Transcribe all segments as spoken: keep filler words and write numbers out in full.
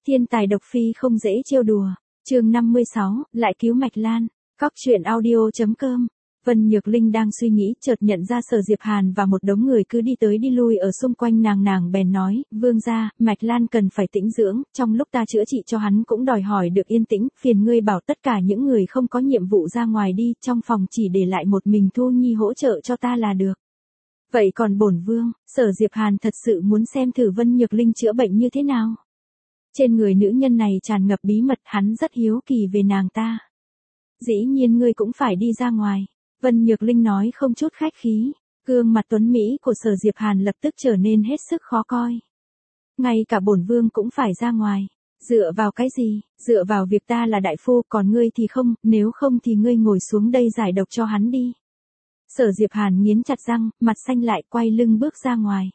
Thiên tài độc phi không dễ trêu đùa. Chương năm mươi sáu, lại cứu Mạch Lan. Cóc truyện audio chấm com. Vân Nhược Linh đang suy nghĩ, chợt nhận ra Sở Diệp Hàn và một đống người cứ đi tới đi lui ở xung quanh nàng, nàng bèn nói, vương gia, Mạch Lan cần phải tĩnh dưỡng, trong lúc ta chữa trị cho hắn cũng đòi hỏi được yên tĩnh, phiền ngươi bảo tất cả những người không có nhiệm vụ ra ngoài đi, trong phòng chỉ để lại một mình Thu Nhi hỗ trợ cho ta là được. Vậy còn bổn vương? Sở Diệp Hàn thật sự muốn xem thử Vân Nhược Linh chữa bệnh như thế nào. Trên người nữ nhân này tràn ngập bí mật, hắn rất hiếu kỳ về nàng ta. Dĩ nhiên ngươi cũng phải đi ra ngoài. Vân Nhược Linh nói không chút khách khí, gương mặt tuấn Mỹ của Sở Diệp Hàn lập tức trở nên hết sức khó coi. Ngay cả bổn vương cũng phải ra ngoài. Dựa vào cái gì? Dựa vào việc ta là đại phu, còn ngươi thì không, nếu không thì ngươi ngồi xuống đây giải độc cho hắn đi. Sở Diệp Hàn nghiến chặt răng, mặt xanh lại, quay lưng bước ra ngoài.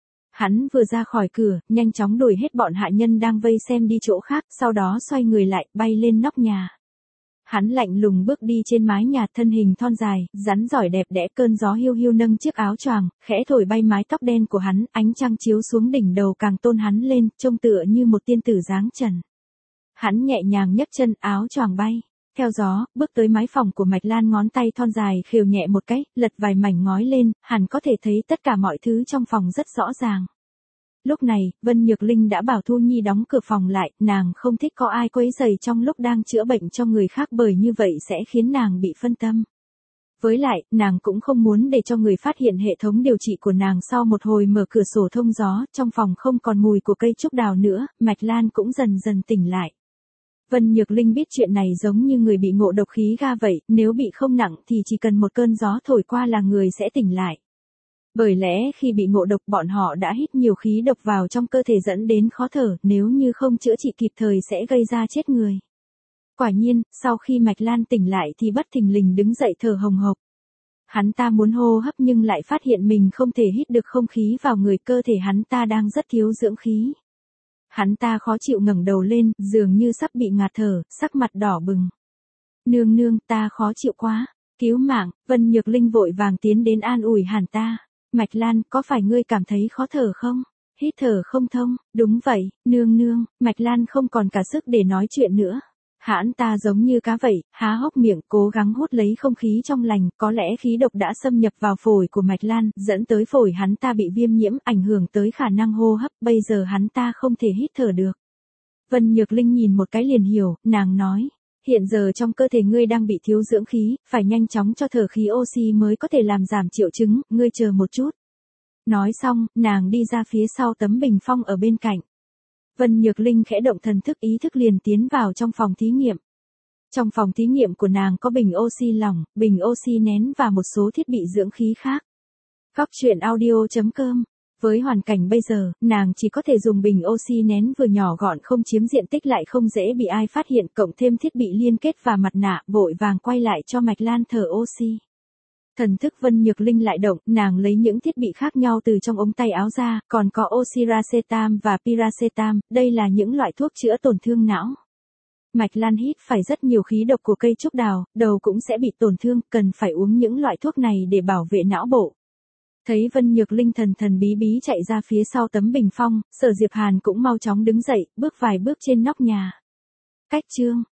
Hắn vừa ra khỏi cửa, nhanh chóng đuổi hết bọn hạ nhân đang vây xem đi chỗ khác, sau đó xoay người lại, bay lên nóc nhà. Hắn lạnh lùng bước đi trên mái nhà, thân hình thon dài, rắn giỏi đẹp đẽ, cơn gió hiu hiu nâng chiếc áo choàng, khẽ thổi bay mái tóc đen của hắn, ánh trăng chiếu xuống đỉnh đầu càng tôn hắn lên, trông tựa như một tiên tử dáng trần. Hắn nhẹ nhàng nhấc chân, áo choàng bay theo gió, bước tới mái phòng của Mạch Lan, ngón tay thon dài khều nhẹ một cái, lật vài mảnh ngói lên, hẳn có thể thấy tất cả mọi thứ trong phòng rất rõ ràng. Lúc này, Vân Nhược Linh đã bảo Thu Nhi đóng cửa phòng lại, nàng không thích có ai quấy rầy trong lúc đang chữa bệnh cho người khác, bởi như vậy sẽ khiến nàng bị phân tâm. Với lại, nàng cũng không muốn để cho người phát hiện hệ thống điều trị của nàng. Sau một hồi mở cửa sổ thông gió, trong phòng không còn mùi của cây trúc đào nữa, Mạch Lan cũng dần dần tỉnh lại. Vân Nhược Linh biết chuyện này giống như người bị ngộ độc khí ga vậy, nếu bị không nặng thì chỉ cần một cơn gió thổi qua là người sẽ tỉnh lại. Bởi lẽ khi bị ngộ độc bọn họ đã hít nhiều khí độc vào trong cơ thể dẫn đến khó thở, nếu như không chữa trị kịp thời sẽ gây ra chết người. Quả nhiên, sau khi Mạch Lan tỉnh lại thì bất thình lình đứng dậy thở hồng hộc. Hắn ta muốn hô hấp nhưng lại phát hiện mình không thể hít được không khí vào người, cơ thể hắn ta đang rất thiếu dưỡng khí. Hắn ta khó chịu ngẩng đầu lên, dường như sắp bị ngạt thở, sắc mặt đỏ bừng. Nương nương, ta khó chịu quá, cứu mạng. Vân Nhược Linh vội vàng tiến đến an ủi hắn ta. Mạch Lan, có phải ngươi cảm thấy khó thở không? Hít thở không thông? Đúng vậy, nương nương. Mạch Lan không còn cả sức để nói chuyện nữa. Hắn ta giống như cá vậy, há hốc miệng, cố gắng hút lấy không khí trong lành, có lẽ khí độc đã xâm nhập vào phổi của Mạch Lan, dẫn tới phổi hắn ta bị viêm nhiễm, ảnh hưởng tới khả năng hô hấp, bây giờ hắn ta không thể hít thở được. Vân Nhược Linh nhìn một cái liền hiểu, nàng nói, hiện giờ trong cơ thể ngươi đang bị thiếu dưỡng khí, phải nhanh chóng cho thở khí oxy mới có thể làm giảm triệu chứng, ngươi chờ một chút. Nói xong, nàng đi ra phía sau tấm bình phong ở bên cạnh. Vân Nhược Linh khẽ động thần thức, ý thức liền tiến vào trong phòng thí nghiệm. Trong phòng thí nghiệm của nàng có bình oxy lỏng, bình oxy nén và một số thiết bị dưỡng khí khác. Cóc truyện audio chấm com. Với hoàn cảnh bây giờ, nàng chỉ có thể dùng bình oxy nén vừa nhỏ gọn không chiếm diện tích lại không dễ bị ai phát hiện, cộng thêm thiết bị liên kết và mặt nạ, vội vàng quay lại cho Mạch Lan thở oxy. Thần thức Vân Nhược Linh lại động, nàng lấy những thiết bị khác nhau từ trong ống tay áo ra, còn có oxiracetam và piracetam, đây là những loại thuốc chữa tổn thương não. Mạch Lan hít phải rất nhiều khí độc của cây trúc đào, đầu cũng sẽ bị tổn thương, cần phải uống những loại thuốc này để bảo vệ não bộ. Thấy Vân Nhược Linh thần thần bí bí chạy ra phía sau tấm bình phong, Sở Diệp Hàn cũng mau chóng đứng dậy, bước vài bước trên nóc nhà. Cách chương